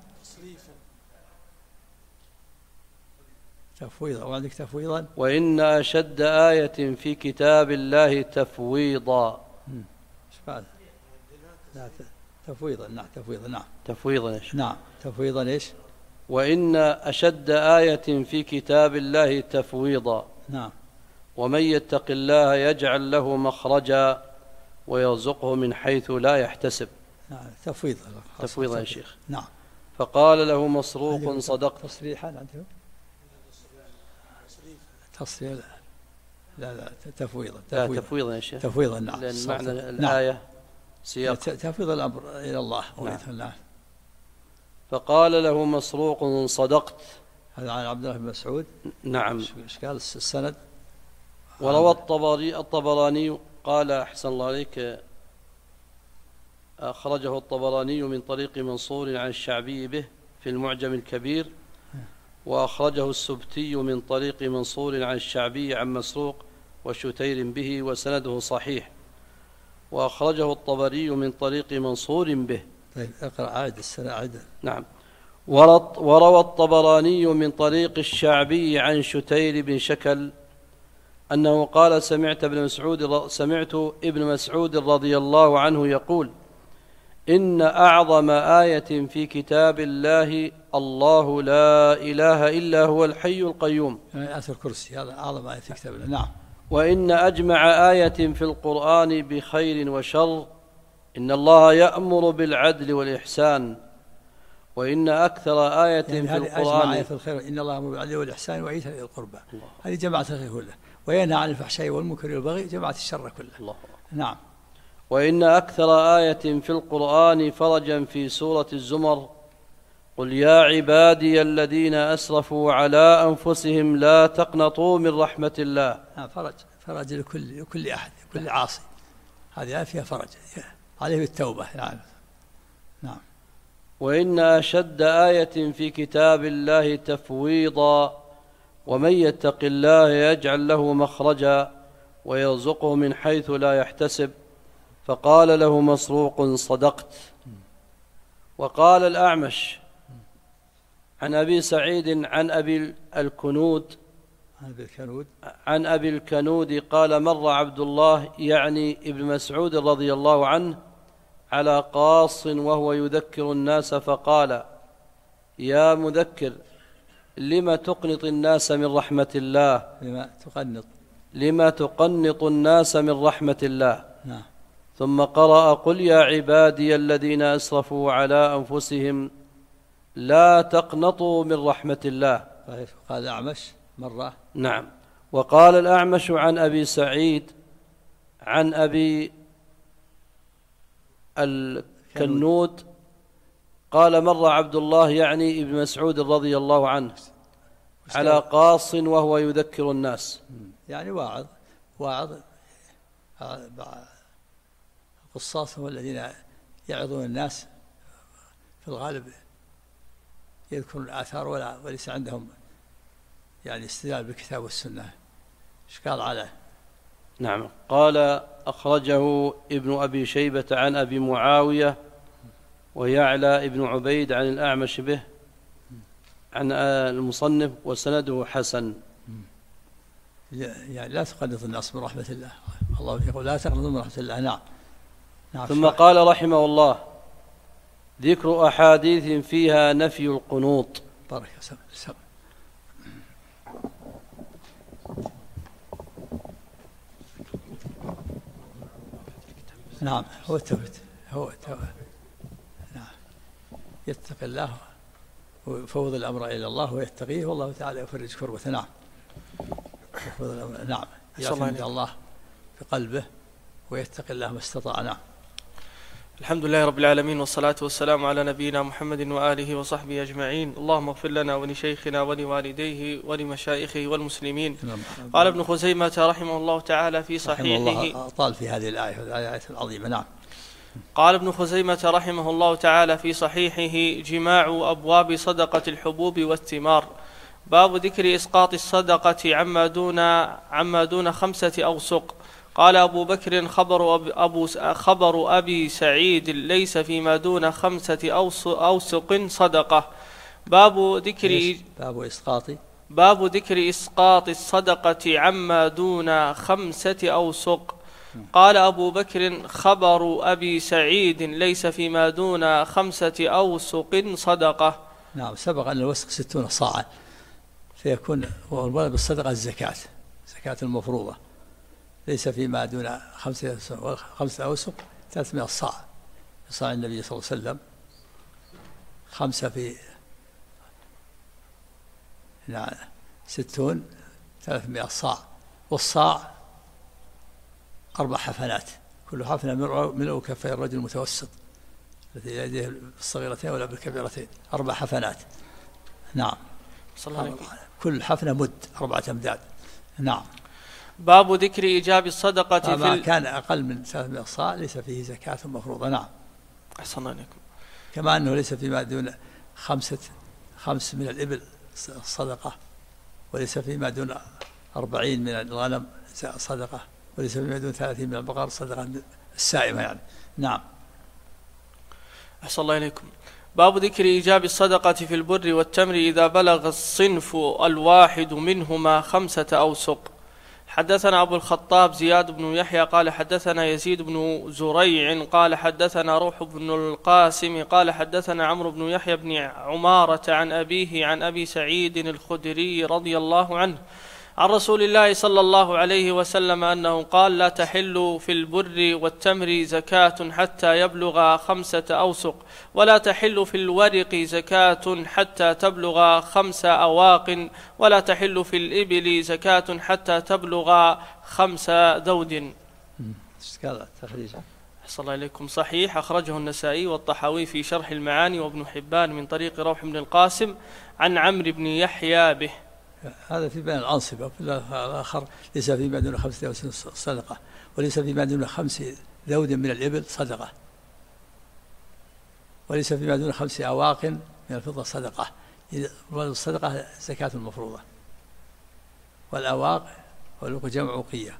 تفويضا. وعندك تفويضا. وإن أشد آية في كتاب الله تفويضا. لا تفويضا. نعم. تفويضا. نعم. تفويضا إيش؟ نعم. تفويضا إيش؟ وإن أشد آية في كتاب الله تفويضا. نعم. ومن يتق الله يجعل له مخرجا ويرزقه من حيث لا يحتسب. نعم. تفويضا يا شيخ. نعم. فقال له مسروق صدقت. تصريحا عنده تصفية لا تفويضا. لا تفويضا يا شيخ. تفويضا نعم. لأن معنى الآية سياق تفويض الأمر إلى الله. نعم. فقال له مسروق صدقت. هذا عن عبد الله بن مسعود. نعم. ايش قال السند؟ وروى الطبراني قال أحسن الله عليك، أخرجه الطبراني من طريق منصور عن الشعبي به في المعجم الكبير، وأخرجه السبتي من طريق منصور عن الشعبي عن مسروق وشتير به وسنده صحيح، وأخرجه الطبري من طريق منصور به. طيب اقرأ عاد السنة عاد. نعم. وروى الطبراني من طريق الشعبي عن شتير بن شكل أنه قال سمعت ابن مسعود رضي الله عنه يقول إن أعظم آية في كتاب الله الله لا إله إلا هو الحي القيوم. آية الكرسي هذا أعظم آية في كتاب الله. نعم. وإن أجمع آية في القرآن بخير وشر إن الله يأمر بالعدل والإحسان. وإن أكثر آية يعني في القرآن أجمع آية في الخير إن الله يأمر بالعدل والإحسان وإيتاء ذي القربى، هذه جمعت الخير كله، وينهى عن الفحشاء والمنكر والبغي جمعت الشر كله. الله. نعم. وإن أكثر آية في القرآن فرجا في سورة الزمر قل يا عبادي الذين أسرفوا على أنفسهم لا تقنطوا من رحمة الله. فرج لكل أحد، كل عاصي، هذه آية فيها فرج عليه بالتوبة. نعم. وإن أشد آية في كتاب الله تفويضا ومن يتق الله يجعل له مخرجا ويرزقه من حيث لا يحتسب. فقال له مسروق صدقت. وقال الأعمش عن أبي سعيد عن أبي الكنود قال مر عبد الله يعني ابن مسعود رضي الله عنه على قاص وهو يذكر الناس فقال يا مذكر لم تقنط الناس من رحمة الله. لما تقنط الناس من رحمة الله. نعم. ثم قرأ قل يا عبادي الذين أسرفوا على أنفسهم لا تقنطوا من رحمة الله. قال الأعمش مرة. نعم. وقال الأعمش عن أبي سعيد عن أبي الكنود قال مر عبد الله يعني ابن مسعود رضي الله عنه على قاص وهو يذكر الناس، يعني واعظ القصاص هم الذين يعظون الناس في الغالب يذكرون الآثار وليس عندهم يعني استدلال بالكتاب والسنة. إشكال عليه. نعم. قال أخرجه ابن أبي شيبة عن أبي معاوية ويعلى ابن عبيد عن الأعمش به عن المصنف وسنده حسن. يعني لا تقنط الناس من رحمة الله. الله يقول لا تقنطوا من رحمة الله. نعم. ثم قال رحمه الله ذكر أحاديث فيها نفي القنوط. بارك الله. نعم. هو التوبة. نعم. يتق الله ويفوض الأمر إلى الله ويتقيه والله تعالى يفرج كربته. نعم. يفوض الأمر. نعم. يعتمد الله في قلبه ويتق الله ما استطاع. نعم. الحمد لله رب العالمين والصلاة والسلام على نبينا محمد وآله وصحبه أجمعين. اللهم اغفر لنا ولشيخنا ولوالديه ولمشايخه والمسلمين. قال ابن خزيمة رحمه الله تعالى في صحيحه طال في هذه الآية العظيمة. نعم. قال ابن خزيمة رحمه الله تعالى في صحيحه جماع أبواب صدقة الحبوب والثمار. باب ذكر إسقاط الصدقة عما دون 5 أوسق. قال أبو بكر خبر أبي سعيد ليس فيما دون 5 أوسق صدقة. باب ذكر إسقاط الصدقة عما دون 5 أوسق. قال أبو بكر خبر أبي سعيد ليس فيما دون 5 أوسق صدقة. نعم. سبق أن الوسق 60 صاعا فيكون والمراد بالصدقة الزكاة المفروضة ليس فيما دون 5 أوسق 300 صاع. صاع النبي صلى الله عليه وسلم 5 في 60 300 صاع، والصاع 4 حفنات، كل حفنة ملء كفي الرجل المتوسط الذي يديه بالصغيرتين ولا بالكبيرتين، 4 حفنات. نعم. كل حفنة مد 4 أمداد. نعم. باب ذكر إيجاب الصدقة ما كان أقل من 300 صاع ليس فيه زكاة مفروضة. نعم. أحسن عليكم. كما أنه ليس فيما دون 5 من الإبل صدقة، وليس فيما دون 40 من الغنم صدقة، وليس فيما دون 30 من البقر صدقة السائمة يعني. نعم. أحسن الله إليكم. باب ذكر إيجاب الصدقة في البر والتمر إذا بلغ الصنف الواحد منهما 5 أوسق. حدثنا أبو الخطاب زياد بن يحيى قال حدثنا يزيد بن زريع قال حدثنا روح بن القاسم قال حدثنا عمرو بن يحيى بن عمارة عن أبيه عن أبي سعيد الخدري رضي الله عنه عن رسول الله صلى الله عليه وسلم أنه قال: لا تحل في البر والتمر زكاة حتى يبلغ 5 أوسق، ولا تحل في الورق زكاة حتى تبلغ 5 أواق، ولا تحل في الإبل زكاة حتى تبلغ 5 دود. أحسن الله إليكم. صحيح، أخرجه النسائي والطحاوي في شرح المعاني وابن حبان من طريق روح بن القاسم عن عمرو بن يحيى به. هذا في بين الأنصبة، وفي الآخر ليس فيما دون 5 دود صدقة، وليس فيما دون 5 دود من الإبل صدقة، وليس فيما دون 5 أواق من الفضة صدقة. والصدقة زكاة مفروضة، والأواق والوق جمع وقية،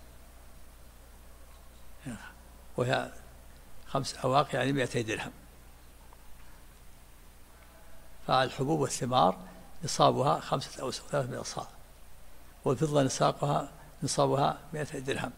وهي 5 أواق يعني 200 درهم. فالحبوب والثمار نصابها 5 أوسق 300 صاع، والفضة نصابها 200 درهم،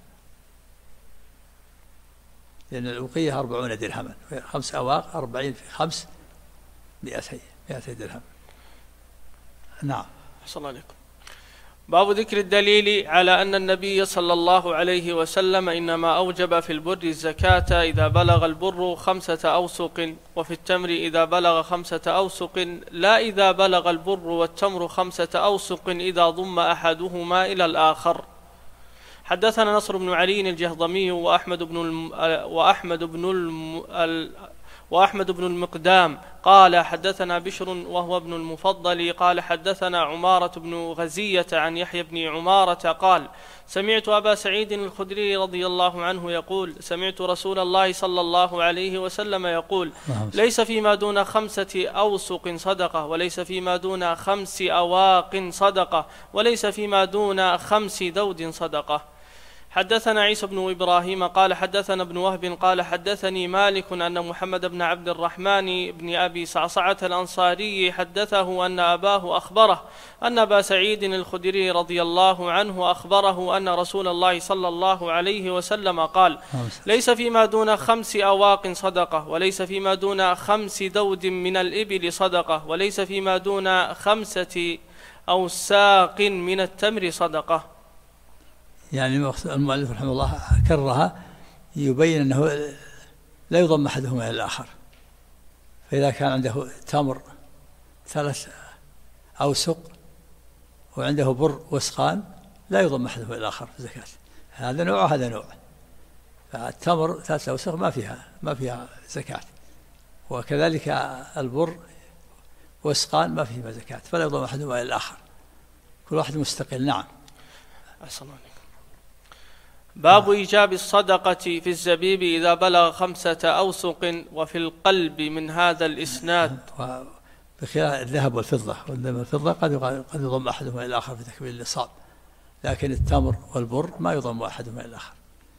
لأن الأوقية 40 درهما، 5 أواق 40 في 5 200 درهم. نعم. أحسن الله عليكم. باب ذكر الدليل على أن النبي صلى الله عليه وسلم إنما أوجب في البر الزكاة إذا بلغ البر 5 أوسق، وفي التمر إذا بلغ 5 أوسق، لا إذا بلغ البر والتمر 5 أوسق إذا ضم أحدهما إلى الآخر. حدثنا نصر بن علي الجهضمي وأحمد بن المقدام قال حدثنا بشر وهو ابن المفضل قال حدثنا عمارة بن غزية عن يحيى بن عمارة قال: سمعت أبا سعيد الخدري رضي الله عنه يقول: سمعت رسول الله صلى الله عليه وسلم يقول: ليس فيما دون 5 أوسق صدقة، وليس فيما دون 5 أواق صدقة، وليس فيما دون 5 دود صدقة. حدثنا عيسى بن إبراهيم قال حدثنا ابن وهب قال حدثني مالك أن محمد بن عبد الرحمن بن أبي صعصعة الأنصاري حدثه أن أباه أخبره أن أبا سعيد الخدري رضي الله عنه أخبره أن رسول الله صلى الله عليه وسلم قال: ليس فيما دون 5 أواق صدقة، وليس فيما دون 5 دود من الإبل صدقة، وليس فيما دون 5 أوساق من التمر صدقة. يعني المؤلف رحمه الله كررها يبين أنه لا يضم أحدهما إلى الآخر، فإذا كان عنده تمر 3 أوسق وعنده بر وسقان لا يضم أحدهما إلى الآخر في الزكاة، هذا نوع وهذا نوع. فالتمر 3 أوسق ما فيها زكاة، وكذلك البر وسقان ما فيهما زكاة، فلا يضم أحدهما إلى الآخر، كل واحد مستقل. نعم. أحسن الله. باب إيجاب الصدقة في الزبيب إذا بلغ 5 أوسق، وفي القلب من هذا الإسناد. بخلاف الذهب والفضة، والفضة قد يضم أحدهما إلى الآخر في تكميل النصاب، لكن التمر والبر ما يضم أحدهما إلى الآخر.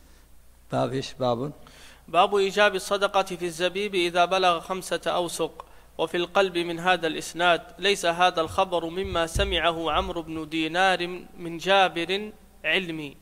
باب إيجاب الصدقة في الزبيب إذا بلغ 5 أوسق، وفي القلب من هذا الإسناد. ليس هذا الخبر مما سمعه عمرو بن دينار من جابر علمي.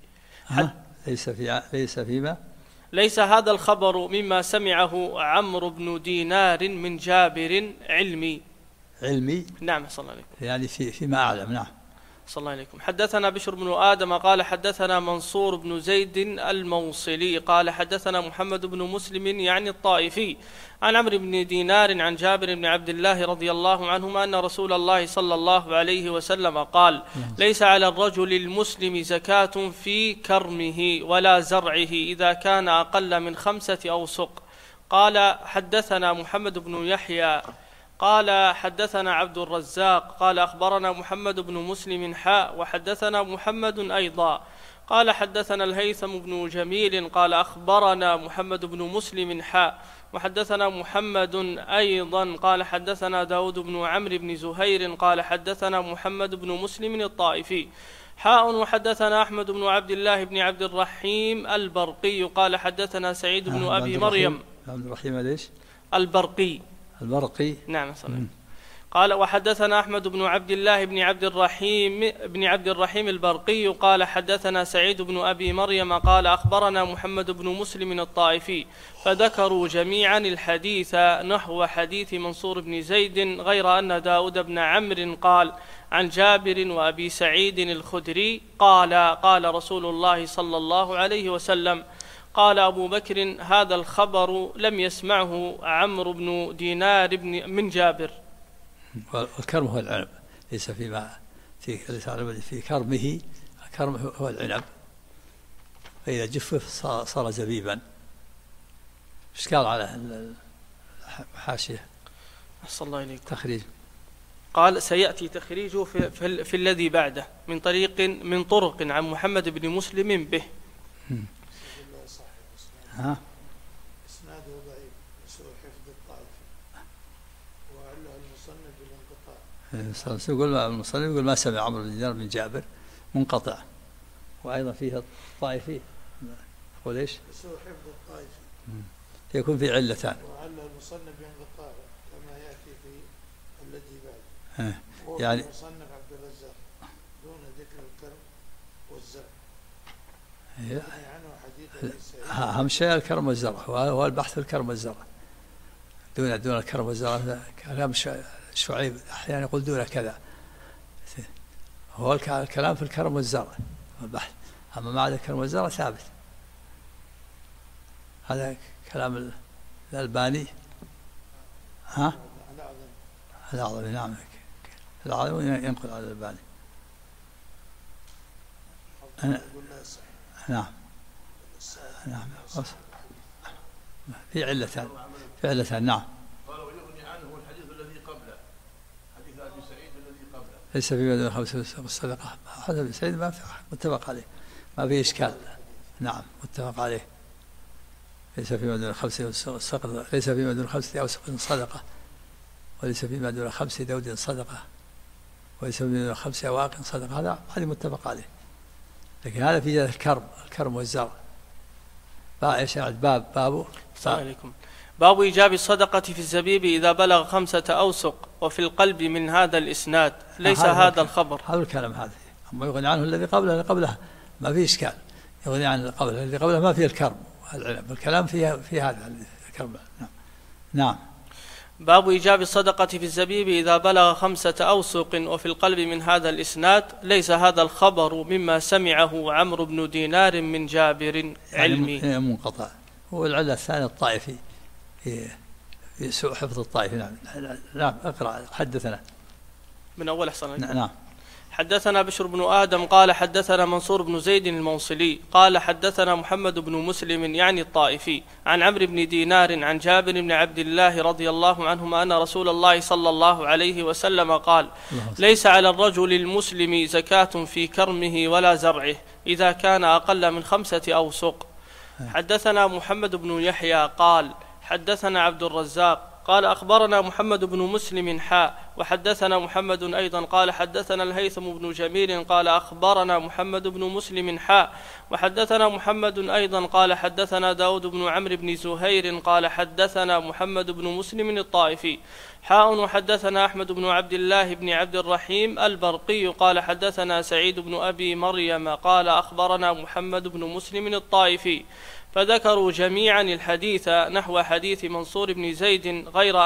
ليس هذا الخبر مما سمعه عمرو بن دينار من جابر علمي. علمي؟ نعم. صلى الله عليه وسلم. يعني فيما أعلم. نعم. صلى الله عليكم. حدثنا بشر بن آدم قال حدثنا منصور بن زيد الموصلي قال حدثنا محمد بن مسلم يعني الطائفي عن عمرو بن دينار عن جابر بن عبد الله رضي الله عنهما أن رسول الله صلى الله عليه وسلم قال: ليس على الرجل المسلم زكاة في كرمه ولا زرعه إذا كان أقل من 5 أوسق. قال حدثنا محمد بن يحيى قال حدثنا عبد الرزاق قال أخبرنا محمد بن مسلم وحدثنا محمد أيضا قال حدثنا الهيثم بن جميل قال أخبرنا محمد بن مسلم وحدثنا محمد أيضا قال حدثنا داود بن عمرو بن زهير قال حدثنا محمد بن مسلم الطائفي وحدثنا أحمد بن عبد الله بن عبد الرحيم البرقي قال حدثنا سعيد بن أبي مريم. عبد الرحيم ليش؟ البرقي. نعم صلى. قال وحدثنا أحمد بن عبد الله بن عبد الرحيم البرقي قال حدثنا سعيد بن أبي مريم قال أخبرنا محمد بن مسلم الطائفي فذكروا جميعا الحديث نحو حديث منصور بن زيد غير أن داود بن عمرو قال عن جابر وأبي سعيد الخدري قال رسول الله صلى الله عليه وسلم قال أبو بكر: هذا الخبر لم يسمعه عمرو بن دينار من جابر. والكرم هو العنب، ليس في كرمه. الكرم هو العنب، فإذا جفف صار زبيبا. إشكال على الحاشية. أحسن الله إليك. تخريج. قال: سيأتي تخريجه في الذي بعده من طرق عن محمد بن مسلم به. إسناده ضعيف وسوء حفظ الطائفي وعله المصنف بالانقطاع. يقول المصنف يقول ما سمع عمرو بن دينار من جابر منقطع، وأيضا فيها الطائفي يقول إيش؟ سوء حفظ الطائفي يكون في علتان. وعله المصنف بانقطاع كما يأتي في الذي بعده. يعني المصنف عبد الرزاق دون ذكر الكرم والزرع. أهم شيء الكرم والزرع، هو البحث في الكرم والزرع دون الكرم والزرع. كلام شعيب أحيانا يقول دون كذا، هو الكلام في الكرم والزرع والبحث، أما ما عدا الكرم والزرع ثابت. هذا كلام الألباني. الأعظم. نعم، الأعظم ينقل على الألباني. نعم. في علتان. نعم. قال: ويغني عنه الحديث الذي قبله، حديث أبي سعيد الذي قبله. ليس في مدن الخمس والصدقة. هذا أبي سعيد ما في متفق عليه، ما في إشكال. نعم، متفق عليه. ليس في مدن الخمس والصدقة، ليس في مدن الخمس أوسق صدقة، وليس في مدن الخمس دود صدقة، وليس في مدن الخمس أواق صدقة. هذا متفق عليه. لكن هذا في الكرم والزرع. بابه. السلام عليكم. باب إيجاب الصدقة في الزبيب إذا بلغ 5 أوسق وفي القلب من هذا الإسناد ليس هذا الخبر. هذا الكلام هذا. أما يغني عنه الذي قبله ما فيه إشكال. يغني عن الذي قبله ما فيه الكرم والعنب. الكلام في هذا الكرم. نعم. باب إيجاب الصدقة في الزبيب إذا بلغ 5 أوسق وفي القلب من هذا الإسناد ليس هذا الخبر مما سمعه عمرو بن دينار من جابر علمي. يعني منقطع. هو العلة الثانية الطائفي في سوء حفظ الطائفي. نعم. اقرأ. حدثنا من أول أحسن. نعم. حدثنا بشر بن آدم قال حدثنا منصور بن زيد الموصلي قال حدثنا محمد بن مسلم يعني الطائفي عن عمرو بن دينار عن جابر بن عبد الله رضي الله عنهما أن رسول الله صلى الله عليه وسلم قال: ليس على الرجل المسلم زكاة في كرمه ولا زرعه إذا كان أقل من 5 أوسق. حدثنا محمد بن يحيى قال حدثنا عبد الرزاق قال أخبرنا محمد بن مسلم وحدثنا محمد أيضا قال حدثنا الهيثم بن جميل قال أخبرنا محمد بن مسلم وحدثنا محمد أيضا قال حدثنا داود بن عمرو بن زهير قال حدثنا محمد بن مسلم الطائفي وحدثنا أحمد بن عبد الله بن عبد الرحيم البرقي قال حدثنا سعيد بن أبي مريم قال أخبرنا محمد بن مسلم الطائفي فذكروا جميعا الحديث نحو حديث منصور بن زيد غير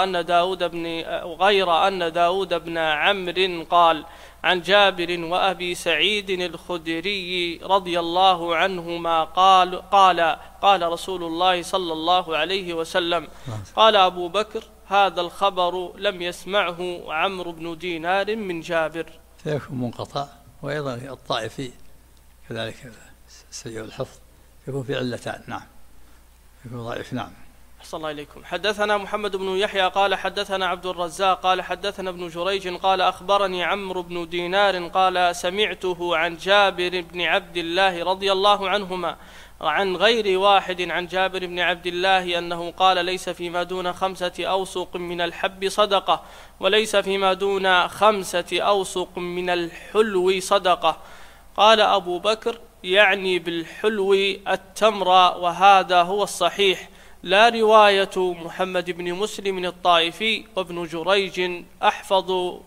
أن داود بن عمرو قال عن جابر وأبي سعيد الخدري رضي الله عنهما قال رسول الله صلى الله عليه وسلم قال أبو بكر هذا الخبر لم يسمعه عمرو بن دينار من جابر. فيكون منقطع. وأيضا الطائفي كذلك سيء الحفظ يكون في علتان. نعم يكون ضعيف. نعم. أحسن الله إليكم. حدثنا محمد بن يحيى قال حدثنا عبد الرزاق قال حدثنا ابن جريج قال أخبرني عمرو بن دينار قال سمعته عن جابر بن عبد الله رضي الله عنهما عن غير واحد عن جابر بن عبد الله أنه قال ليس فيما دون 5 أوسق من الحب صدقة وليس فيما دون 5 أوسق من الحلو صدقة. قال أبو بكر يعني بالحلو التمر وهذا هو الصحيح، لا رواية محمد بن مسلم الطائفي وابن جريج أحفظ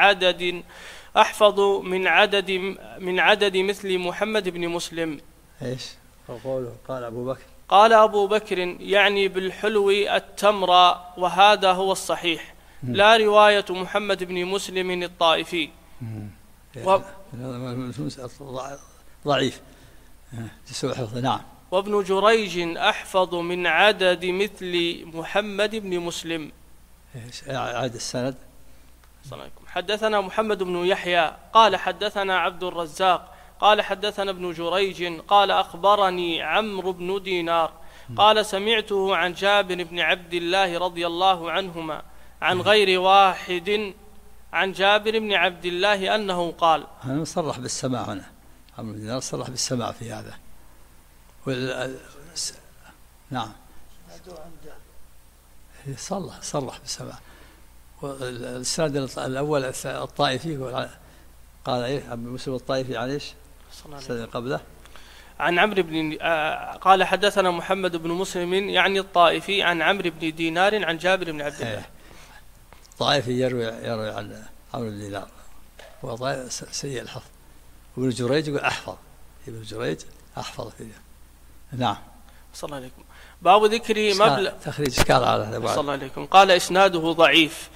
من عدد مثل محمد بن مسلم. ايش قوله؟ قال أبو بكر يعني بالحلو التمر وهذا هو الصحيح، لا رواية محمد بن مسلم الطائفي. ضعيف تسوء حفظه. نعم. وابن جريج أحفظ من عدد مثل محمد بن مسلم. عاد السند. حدثنا محمد بن يحيى قال حدثنا عبد الرزاق قال حدثنا ابن جريج قال أخبرني عمرو بن دينار قال سمعته عن جابر بن عبد الله رضي الله عنهما عن غير واحد عن جابر بن عبد الله أنه قال. أنا صرح بالسماع هنا. عمرو بن دينار صرح بالسماع في هذا. نعم صرح بالسماع. والسند الأول الطائفي قال إيه عبد مسلم الطائفي عن إيش السند قبله عن عمرو بن قال حدثنا محمد بن مسلم يعني الطائفي عن عمرو بن دينار عن جابر بن عبد الله. الطائفي يروي عن عمرو بن دينار هو سيء الحفظ. وابن جريج يقول أحفظ. ابن جريج أحفظ فيه. نعم. صلى الله عليكم. باب ذكر مبلغ تخريج إشكال على هذا. صلى الله عليكم. قال إسناده ضعيف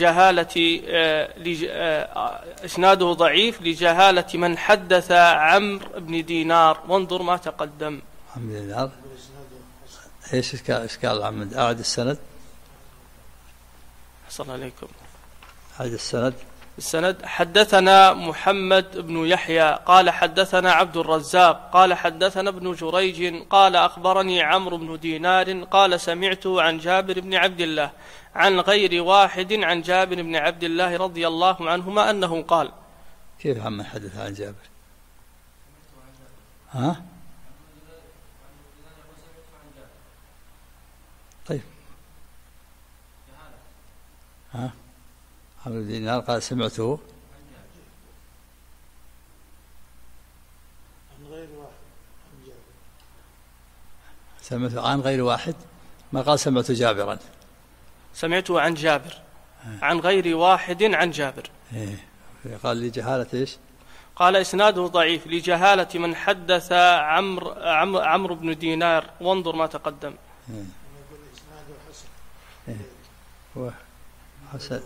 لجهالة من حدث عمرو بن دينار وانظر ما تقدم. عمرو بن دينار ايش إشكال عمد؟ أعد السند. صلى الله عليكم. أعد السند. حدثنا محمد بن يحيى قال حدثنا عبد الرزاق قال حدثنا ابن جريج قال أخبرني عمرو بن دينار قال سمعته عن جابر بن عبد الله عن غير واحد عن جابر بن عبد الله رضي الله عنهما أنه قال. كيف عم حدث عن جابر؟ ها؟ طيب ها؟ عمرو بن دينار قال سمعته عن غير واحد ما قال سمعت جابرا. سمعته عن جابر عن غير واحد عن جابر. قال لجهالة ايش؟ قال إسناده ضعيف لجهالة من حدث عمرو بن دينار وانظر ما تقدم. هو حسن.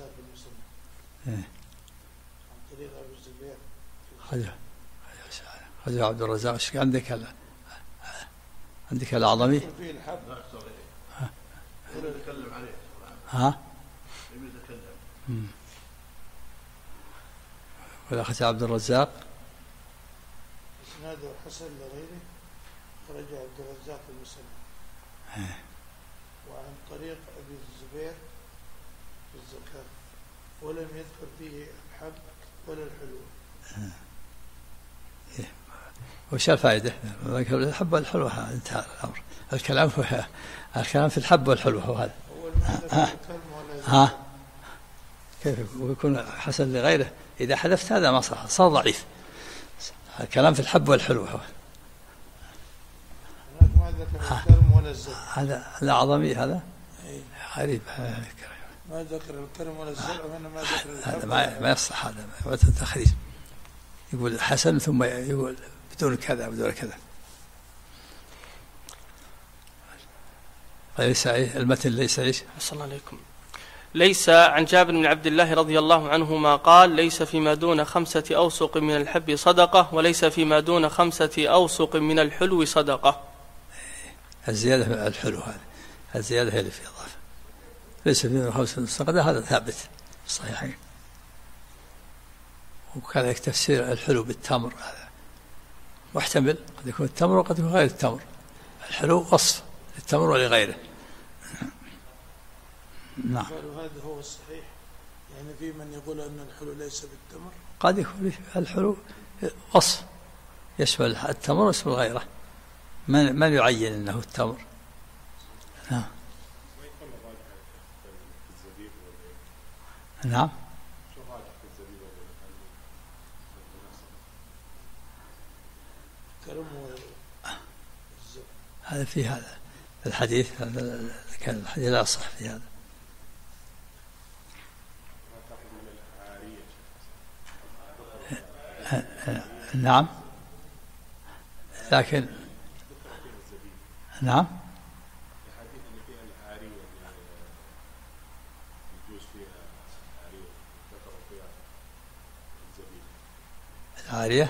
خذ عبد الرزاق. ايش عندك الأعظمي؟ ها؟ ولا أخذ عبد الرزاق؟ إسناده حسن لغيره خرج عبد الرزاق المسلم وعن طريق أبي الزبير في الزكاة ولم يذكر فيه الحب ولا الحلو. وش الفائدة؟ الحب والحلوة انتهى الأمر. الكلام في الحب والحلوة وهذا. ها كيف ويكون حسن لغيره؟ إذا حذفت هذا ما صار ضعيف. الكلام في الحب والحلوة هو. ما ذكر الكرم ولا الزرع. هذا الأعظمي هذا غريب. ما ذكر الكرم ولا الزرع وهنا ما ذكر الحب. هذا ما يصح. هذا تخريج. يقول حسن ثم يقول بدون كذا بدون كذا. ليس المتن ليس ايش؟ صلى الله عليكم. ليس عن جابر بن عبد الله رضي الله عنهما قال: ليس فيما دون 5 أوسق من الحب صدقة، وليس فيما دون 5 أوسق من الحلو صدقة. الزيادة الحلو هذه، الزيادة هي اللي في إضافة. ليس فيما 5 صدقة، هذا ثابت في الصحيحين. وكذلك تفسير الحلو بالتمر هذا محتمل، قد يكون التمر وقد يكون غير التمر. الحلو وصف للتمر ولغيره. نعم. هذا هو الصحيح، يعني في من يقول أن الحلو ليس بالتمر. قد يكون الحلو وصف يشمل التمر ويشمل غيره، من يعين أنه التمر. نعم. نعم. هذا في هذا الحديث، كان الحديث لا صح في هذا. نعم، لكن نعم العارية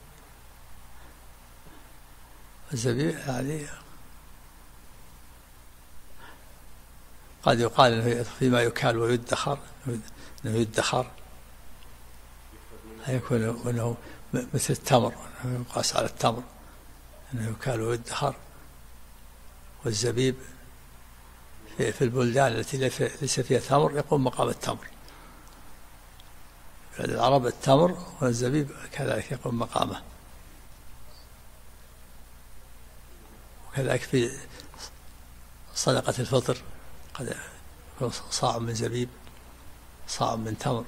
الزبيب يعني قد يقال انه فيما يكال ويدخر، انه يدخر، يكون انه مثل التمر، يقاس على التمر انه يكال ويدخر. والزبيب في البلدان التي ليس فيها تمر يقوم مقام التمر. في العرب التمر والزبيب كذلك يقوم مقامه. وكذلك في صدقة الفطر قد يكون صاع من زبيب، صاع من تمر.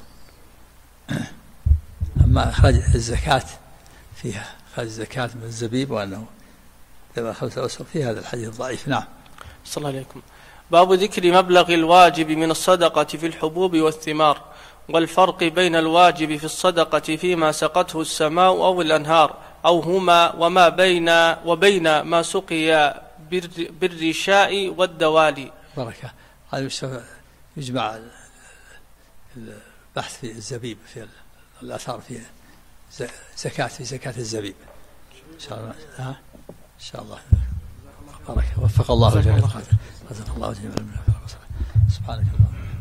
أما إخراج الزكاة فيها إخراج الزكاة من الزبيب وأنه لما 5 أوسق في هذا الحديث ضعيف. نعم. صلى الله عليكم. باب ذكر مبلغ الواجب من الصدقة في الحبوب والثمار، والفرق بين الواجب في الصدقة فيما سقته السماء أو الأنهار أو هما، وبين ما سقي بالرشاء والدوالي. بركة. هذا يجمع البحث في الزبيب، في الآثار في زكاة الزبيب إن شاء الله. إن شاء الله. بركة. وفق الله جميعا. سبحانك اللهم